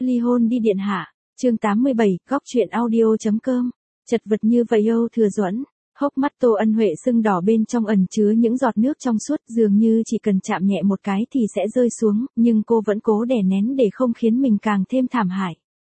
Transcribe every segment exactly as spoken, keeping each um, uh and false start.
Ly hôn đi điện hạ. Chương tám mươi bảy, góc truyện audio chấm com. Chật vật như vậy Âu Thừa Duẫn, hốc mắt Tô Ân Huệ sưng đỏ bên trong ẩn chứa những giọt nước trong suốt, dường như chỉ cần chạm nhẹ một cái thì sẽ rơi xuống, nhưng cô vẫn cố đè nén để không khiến mình càng thêm thảm hại.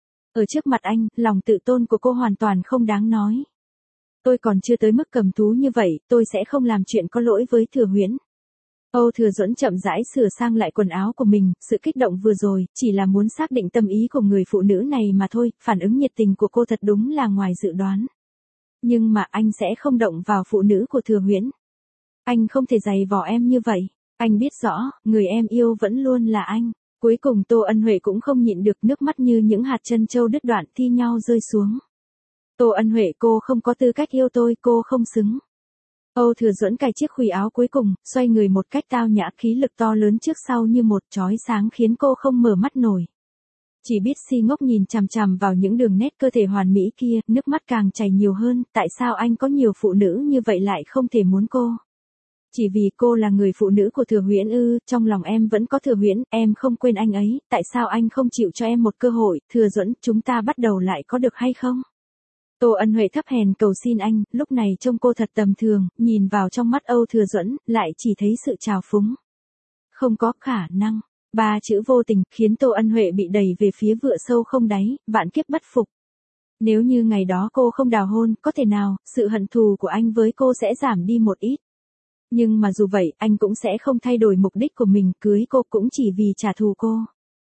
Ở trước mặt anh, lòng tự tôn của cô hoàn toàn không đáng nói. Tôi còn chưa tới mức cầm thú như vậy, tôi sẽ không làm chuyện có lỗi với Thừa Huyễn. Âu Thừa Duẫn chậm rãi sửa sang lại quần áo của mình, sự kích động vừa rồi, chỉ là muốn xác định tâm ý của người phụ nữ này mà thôi, phản ứng nhiệt tình của cô thật đúng là ngoài dự đoán. Nhưng mà anh sẽ không động vào phụ nữ của Thừa Huyễn. Anh không thể giày vò em như vậy, anh biết rõ, người em yêu vẫn luôn là anh. Cuối cùng Tô Ân Huệ cũng không nhịn được, nước mắt như những hạt trân châu đứt đoạn thi nhau rơi xuống. Tô Ân Huệ, cô không có tư cách yêu tôi, cô không xứng. Âu Thừa Duẫn cài chiếc khuỷu áo cuối cùng, xoay người một cách tao nhã, khí lực to lớn trước sau như một chói sáng khiến cô không mở mắt nổi. Chỉ biết si ngốc nhìn chằm chằm vào những đường nét cơ thể hoàn mỹ kia, nước mắt càng chảy nhiều hơn, tại sao anh có nhiều phụ nữ như vậy lại không thể muốn cô? Chỉ vì cô là người phụ nữ của Thừa Huyễn ư? Trong lòng em vẫn có Thừa Huyễn, em không quên anh ấy, tại sao anh không chịu cho em một cơ hội? Thừa Duẫn, chúng ta bắt đầu lại có được hay không? Tô Ân Huệ thấp hèn cầu xin anh, lúc này trông cô thật tầm thường, nhìn vào trong mắt Âu Thừa Duẫn, lại chỉ thấy sự trào phúng. Không có khả năng, ba chữ vô tình, khiến Tô Ân Huệ bị đẩy về phía vựa sâu không đáy, vạn kiếp bất phục. Nếu như ngày đó cô không đào hôn, có thể nào, sự hận thù của anh với cô sẽ giảm đi một ít. Nhưng mà dù vậy, anh cũng sẽ không thay đổi mục đích của mình, cưới cô cũng chỉ vì trả thù cô.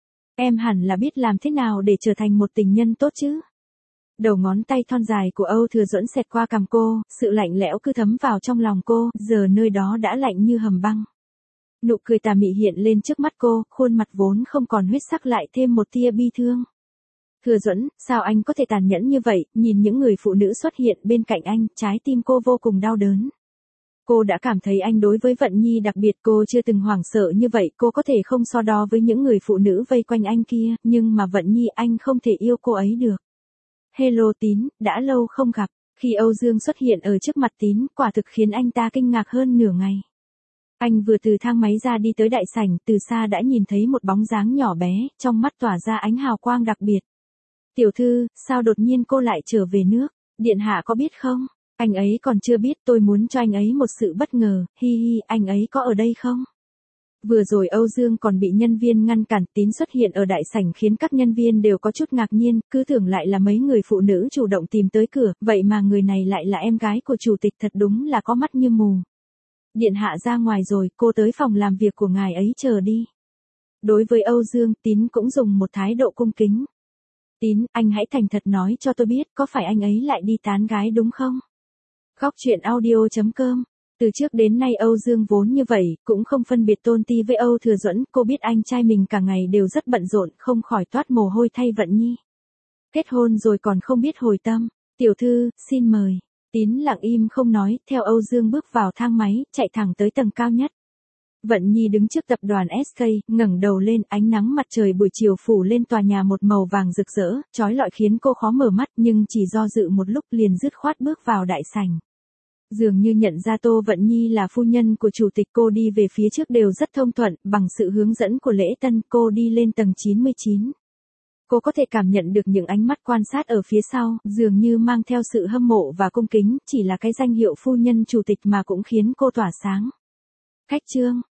Em hẳn là biết làm thế nào để trở thành một tình nhân tốt chứ. Đầu ngón tay thon dài của Âu Thừa Duẫn xẹt qua cằm cô, sự lạnh lẽo cứ thấm vào trong lòng cô, giờ nơi đó đã lạnh như hầm băng. Nụ cười tà mị hiện lên trước mắt cô, khuôn mặt vốn không còn huyết sắc lại thêm một tia bi thương. Thừa Duẫn, sao anh có thể tàn nhẫn như vậy? Nhìn những người phụ nữ xuất hiện bên cạnh anh, trái tim cô vô cùng đau đớn. Cô đã cảm thấy anh đối với Vận Nhi đặc biệt, cô chưa từng hoảng sợ như vậy, cô có thể không so đo với những người phụ nữ vây quanh anh kia, nhưng mà Vận Nhi anh không thể yêu cô ấy được. Hello Tín, đã lâu không gặp. Khi Âu Dương xuất hiện ở trước mặt Tín, quả thực khiến anh ta kinh ngạc hơn nửa ngày. Anh vừa từ thang máy ra đi tới đại sảnh, từ xa đã nhìn thấy một bóng dáng nhỏ bé, trong mắt tỏa ra ánh hào quang đặc biệt. Tiểu thư, sao đột nhiên cô lại trở về nước? Điện hạ có biết không? Anh ấy còn chưa biết, tôi muốn cho anh ấy một sự bất ngờ, hi hi, anh ấy có ở đây không? Vừa rồi Âu Dương còn bị nhân viên ngăn cản, Tín xuất hiện ở đại sảnh khiến các nhân viên đều có chút ngạc nhiên, cứ tưởng lại là mấy người phụ nữ chủ động tìm tới cửa, vậy mà người này lại là em gái của chủ tịch, thật đúng là có mắt như mù. Điện hạ ra ngoài rồi, cô tới phòng làm việc của ngài ấy chờ đi. Đối với Âu Dương, Tín cũng dùng một thái độ cung kính. Tín, anh hãy thành thật nói cho tôi biết, có phải anh ấy lại đi tán gái đúng không? Góc truyện audio chấm com. Từ trước đến nay Âu Dương vốn như vậy, cũng không phân biệt tôn ti với Âu Thừa Duẫn, cô biết anh trai mình cả ngày đều rất bận rộn, không khỏi toát mồ hôi thay Vận Nhi. Kết hôn rồi còn không biết hồi tâm, tiểu thư, xin mời. Tín lặng im không nói, theo Âu Dương bước vào thang máy, chạy thẳng tới tầng cao nhất. Vận Nhi đứng trước tập đoàn ét ca, ngẩng đầu lên, ánh nắng mặt trời buổi chiều phủ lên tòa nhà một màu vàng rực rỡ, chói lọi khiến cô khó mở mắt, nhưng chỉ do dự một lúc liền dứt khoát bước vào đại sảnh. Dường như nhận ra Tô Vận Nhi là phu nhân của chủ tịch, cô đi về phía trước đều rất thông thuận, bằng sự hướng dẫn của lễ tân, cô đi lên tầng chín mươi chín. Cô có thể cảm nhận được những ánh mắt quan sát ở phía sau, dường như mang theo sự hâm mộ và cung kính, chỉ là cái danh hiệu phu nhân chủ tịch mà cũng khiến cô tỏa sáng. Khách trương,